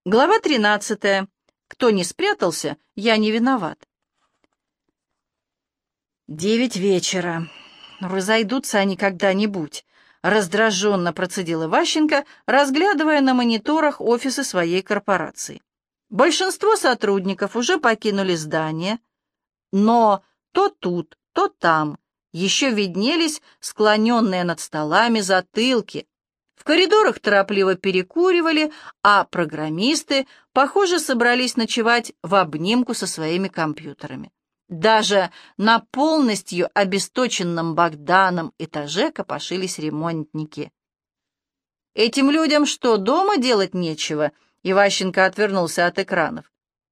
Глава 13. Кто не спрятался, я не виноват. 9 вечера. Разойдутся они когда-нибудь. Раздраженно процедил Иващенко, разглядывая на мониторах офисы своей корпорации. Большинство сотрудников уже покинули здание, но то тут, то там еще виднелись склоненные над столами затылки. В коридорах торопливо перекуривали, а программисты, похоже, собрались ночевать в обнимку со своими компьютерами. Даже на полностью обесточенном Богданом этаже копошились ремонтники. «Этим людям что, дома делать нечего?» Иващенко отвернулся от экранов.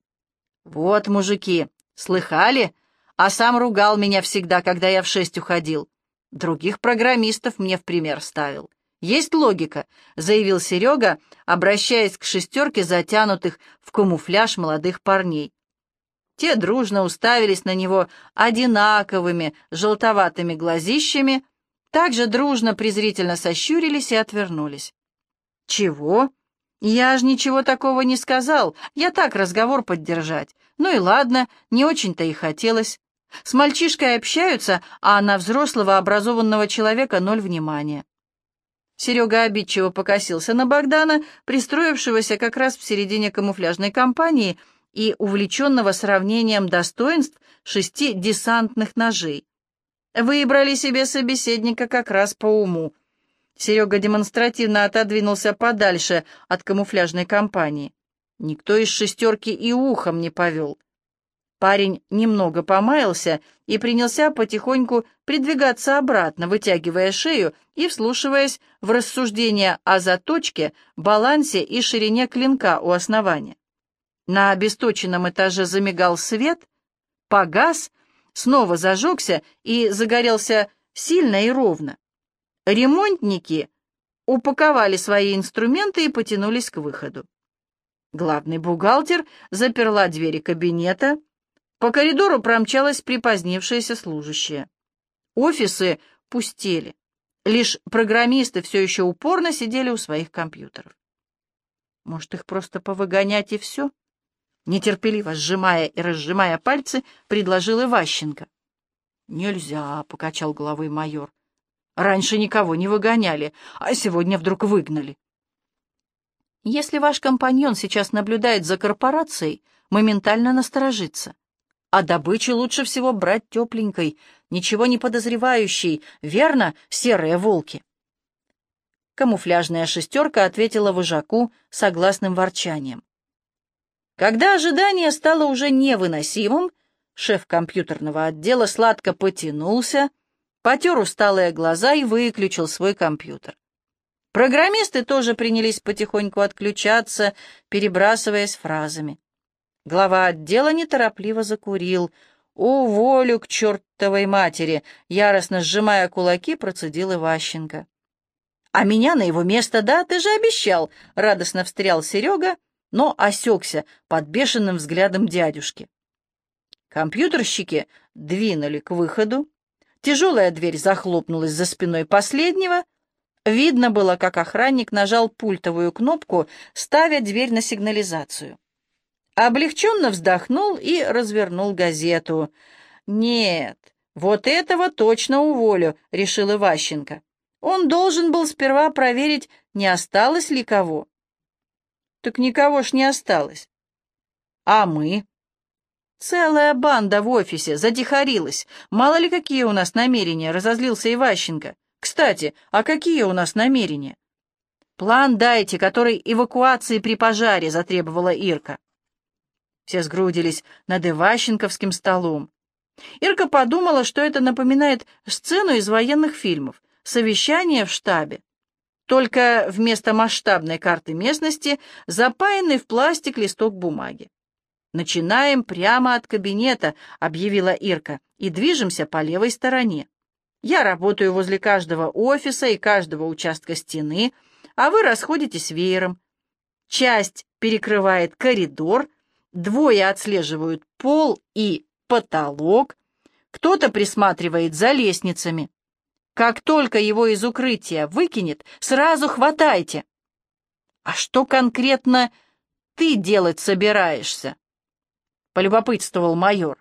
«Вот, мужики, слыхали? А сам ругал меня всегда, когда я в 6 уходил. Других программистов мне в пример ставил. Есть логика», — заявил Серега, обращаясь к шестерке затянутых в камуфляж молодых парней. Те дружно уставились на него одинаковыми желтоватыми глазищами, также дружно презрительно сощурились и отвернулись. «Чего? Я ж ничего такого не сказал. Я так разговор поддержать. Ну и ладно, не очень-то и хотелось. С мальчишкой общаются, а на взрослого образованного человека 0 внимания». Серега обидчиво покосился на Богдана, пристроившегося как раз в середине камуфляжной кампании и увлеченного сравнением достоинств 6 десантных ножей. Выбрали себе собеседника как раз по уму. Серега демонстративно отодвинулся подальше от камуфляжной кампании. Никто из шестерки и ухом не повел. Парень немного помаялся и принялся потихоньку придвигаться обратно, вытягивая шею и вслушиваясь в рассуждения о заточке, балансе и ширине клинка у основания. На обесточенном этаже замигал свет, погас, снова зажегся и загорелся сильно и ровно. Ремонтники упаковали свои инструменты и потянулись к выходу. Главный бухгалтер заперла двери кабинета. По коридору промчалась припозднившаяся служащая. Офисы пустели. Лишь программисты все еще упорно сидели у своих компьютеров. Может, их просто повыгонять и все? Нетерпеливо сжимая и разжимая пальцы, предложил Иващенко. «Нельзя», — покачал головой майор. «Раньше никого не выгоняли, а сегодня вдруг выгнали». «Если ваш компаньон сейчас наблюдает за корпорацией, моментально насторожится. А добычу лучше всего брать тепленькой, ничего не подозревающей, верно, серые волки?» Камуфляжная шестерка ответила вожаку согласным ворчанием. Когда ожидание стало уже невыносимым, шеф компьютерного отдела сладко потянулся, потер усталые глаза и выключил свой компьютер. Программисты тоже принялись потихоньку отключаться, перебрасываясь фразами. Глава отдела неторопливо закурил. «Уволю к чертовой матери!» — яростно сжимая кулаки, процедил Иващенко. «А меня на его место, да? Ты же обещал!» — радостно встрял Серега, но осекся под бешеным взглядом дядюшки. Компьютерщики двинули к выходу. Тяжелая дверь захлопнулась за спиной последнего. Видно было, как охранник нажал пультовую кнопку, ставя дверь на сигнализацию. Облегченно вздохнул и развернул газету. «Нет, вот этого точно уволю», — решил Иващенко. Он должен был сперва проверить, не осталось ли кого. Так никого ж не осталось. А мы? Целая банда в офисе затихарилась. Мало ли какие у нас намерения, разозлился Иващенко. Кстати, а какие у нас намерения? План дайте, который эвакуации при пожаре, затребовала Ирка. Все сгрудились над Иващенковским столом. Ирка подумала, что это напоминает сцену из военных фильмов, совещание в штабе. Только вместо масштабной карты местности запаянный в пластик листок бумаги. «Начинаем прямо от кабинета», — объявила Ирка, «и движемся по левой стороне. Я работаю возле каждого офиса и каждого участка стены, а вы расходитесь веером. Часть перекрывает коридор, 2 отслеживают пол и потолок, кто-то присматривает за лестницами. Как только его из укрытия выкинет, сразу хватайте». «А что конкретно ты делать собираешься?» — полюбопытствовал майор.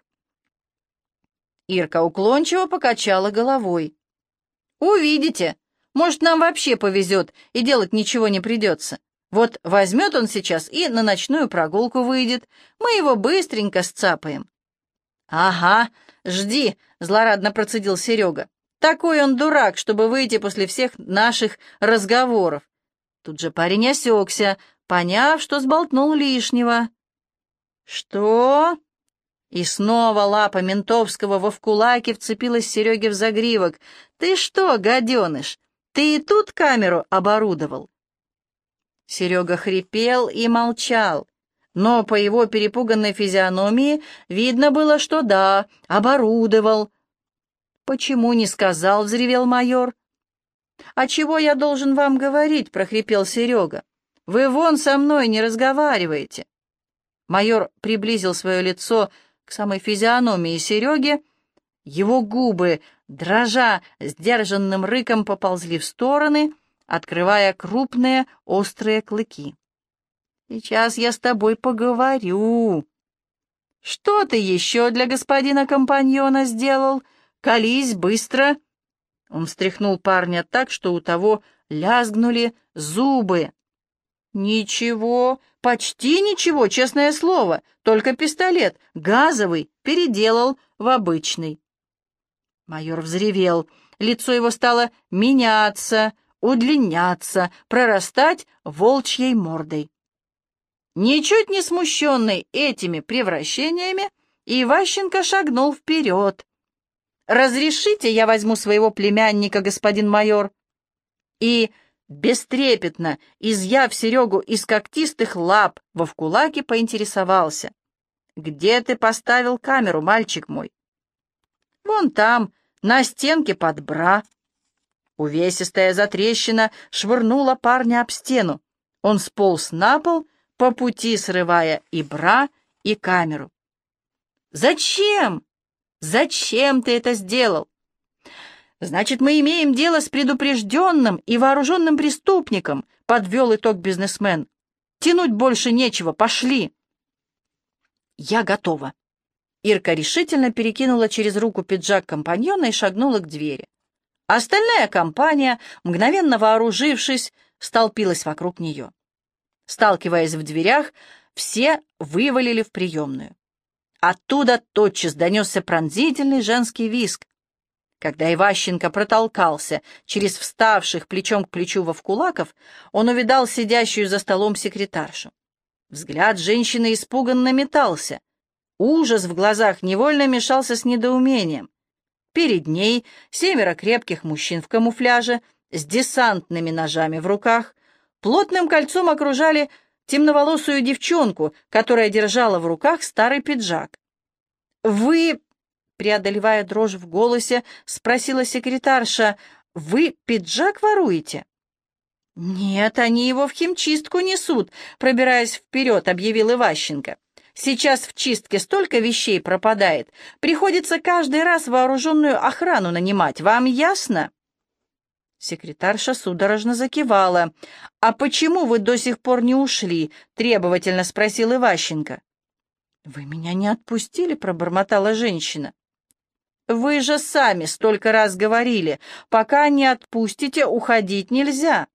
Ирка уклончиво покачала головой. «Увидите. Может, нам вообще повезет, и делать ничего не придется. Вот возьмет он сейчас и на ночную прогулку выйдет. Мы его быстренько сцапаем». «Ага, жди», — злорадно процедил Серега. «Такой он дурак, чтобы выйти после всех наших разговоров». Тут же парень осекся, поняв, что сболтнул лишнего. «Что?» И снова лапа ментовского вовкулаки вцепилась Сереге в загривок. «Ты что, гаденыш, ты и тут камеру оборудовал?» Серега хрипел и молчал, но по его перепуганной физиономии видно было, что да, оборудовал. «Почему не сказал?» — взревел майор. «А чего я должен вам говорить?» — прохрипел Серега. «Вы вон со мной не разговариваете». Майор приблизил свое лицо к самой физиономии Сереги. Его губы, дрожа сдержанным рыком, поползли в стороны, открывая крупные острые клыки. «Сейчас я с тобой поговорю». «Что ты еще для господина компаньона сделал? Колись быстро!» Он встряхнул парня так, что у того лязгнули зубы. «Ничего, почти ничего, честное слово, только пистолет, газовый, переделал в обычный». Майор взревел, лицо его стало меняться, удлиняться, прорастать волчьей мордой. Ничуть не смущенный этими превращениями, Иващенко шагнул вперед. «Разрешите, я возьму своего племянника, господин майор?» И, бестрепетно изъяв Серегу из когтистых лап, вовкулаки поинтересовался: «Где ты поставил камеру, мальчик мой?» «Вон там, на стенке под бра». Увесистая затрещина швырнула парня об стену. Он сполз на пол, по пути срывая и бра, и камеру. «Зачем? Зачем ты это сделал?» «Значит, мы имеем дело с предупрежденным и вооруженным преступником», — подвел итог бизнесмен. «Тянуть больше нечего, пошли». «Я готова». Ирка решительно перекинула через руку пиджак компаньона и шагнула к двери. Остальная компания, мгновенно вооружившись, столпилась вокруг нее. Сталкиваясь в дверях, все вывалили в приемную. Оттуда тотчас донесся пронзительный женский визг. Когда Иващенко протолкался через вставших плечом к плечу вовкулаков, он увидал сидящую за столом секретаршу. Взгляд женщины испуганно метался. Ужас в глазах невольно мешался с недоумением. Перед ней 7 крепких мужчин в камуфляже с десантными ножами в руках плотным кольцом окружали темноволосую девчонку, которая держала в руках старый пиджак. «Вы...» — преодолевая дрожь в голосе, спросила секретарша: «Вы пиджак воруете?» «Нет, они его в химчистку несут», — пробираясь вперед, объявил Иващенко. «Сейчас в чистке столько вещей пропадает, приходится каждый раз вооруженную охрану нанимать, вам ясно?» Секретарша судорожно закивала. «А почему вы до сих пор не ушли?» — требовательно спросил Иващенко. «Вы меня не отпустили», — пробормотала женщина. «Вы же сами столько раз говорили, пока не отпустите, уходить нельзя».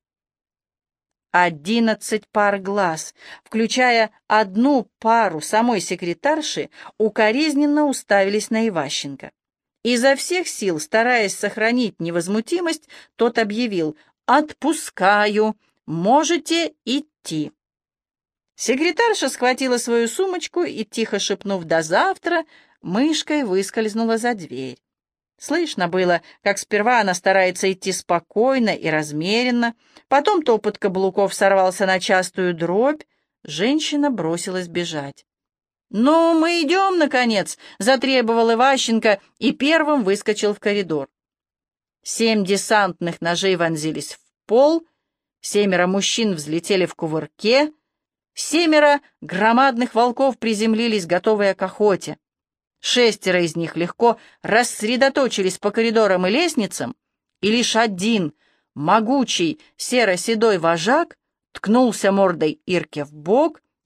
11 пар глаз, включая одну пару самой секретарши, укоризненно уставились на Иващенко. Изо всех сил, стараясь сохранить невозмутимость, тот объявил: «Отпускаю, можете идти». Секретарша схватила свою сумочку и, тихо шепнув «до завтра», мышкой выскользнула за дверь. Слышно было, как сперва она старается идти спокойно и размеренно, потом топот каблуков сорвался на частую дробь, женщина бросилась бежать. «Ну, мы идем, наконец!» — затребовал Иващенко и первым выскочил в коридор. 7 десантных ножей вонзились в пол, 7 мужчин взлетели в кувырке, 7 громадных волков приземлились, готовые к охоте. 6 из них легко рассредоточились по коридорам и лестницам, и лишь один, могучий серо-седой вожак, ткнулся мордой Ирке в бок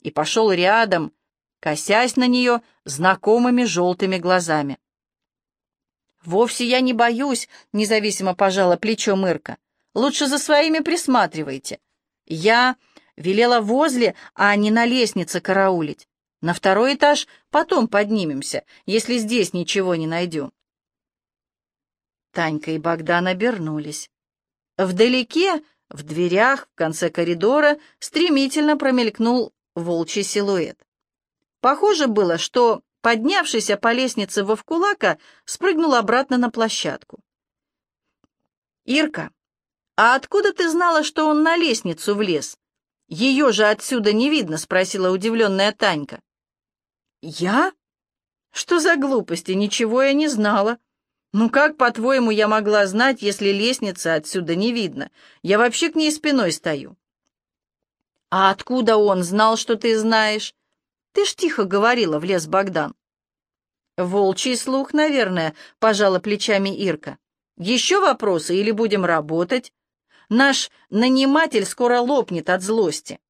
и пошел рядом, косясь на нее знакомыми желтыми глазами. «Вовсе я не боюсь», — независимо пожала плечом Ирка. «Лучше за своими присматривайте. Я велела возле, а не на лестнице караулить. На второй этаж потом поднимемся, если здесь ничего не найдем». Танька и Богдан обернулись. Вдалеке, в дверях, в конце коридора, стремительно промелькнул волчий силуэт. Похоже было, что, поднявшийся по лестнице Вовкулака, спрыгнул обратно на площадку. «Ирка, а откуда ты знала, что он на лестницу влез? Ее же отсюда не видно», — спросила удивленная Танька. «Я? Что за глупости? Ничего я не знала. Ну как, по-твоему, я могла знать, если лестницы отсюда не видно? Я вообще к ней спиной стою». «А откуда он знал, что ты знаешь? Ты ж тихо говорила», — влез Богдан. «Волчий слух, наверное», — пожала плечами Ирка. «Еще вопросы или будем работать? Наш наниматель скоро лопнет от злости».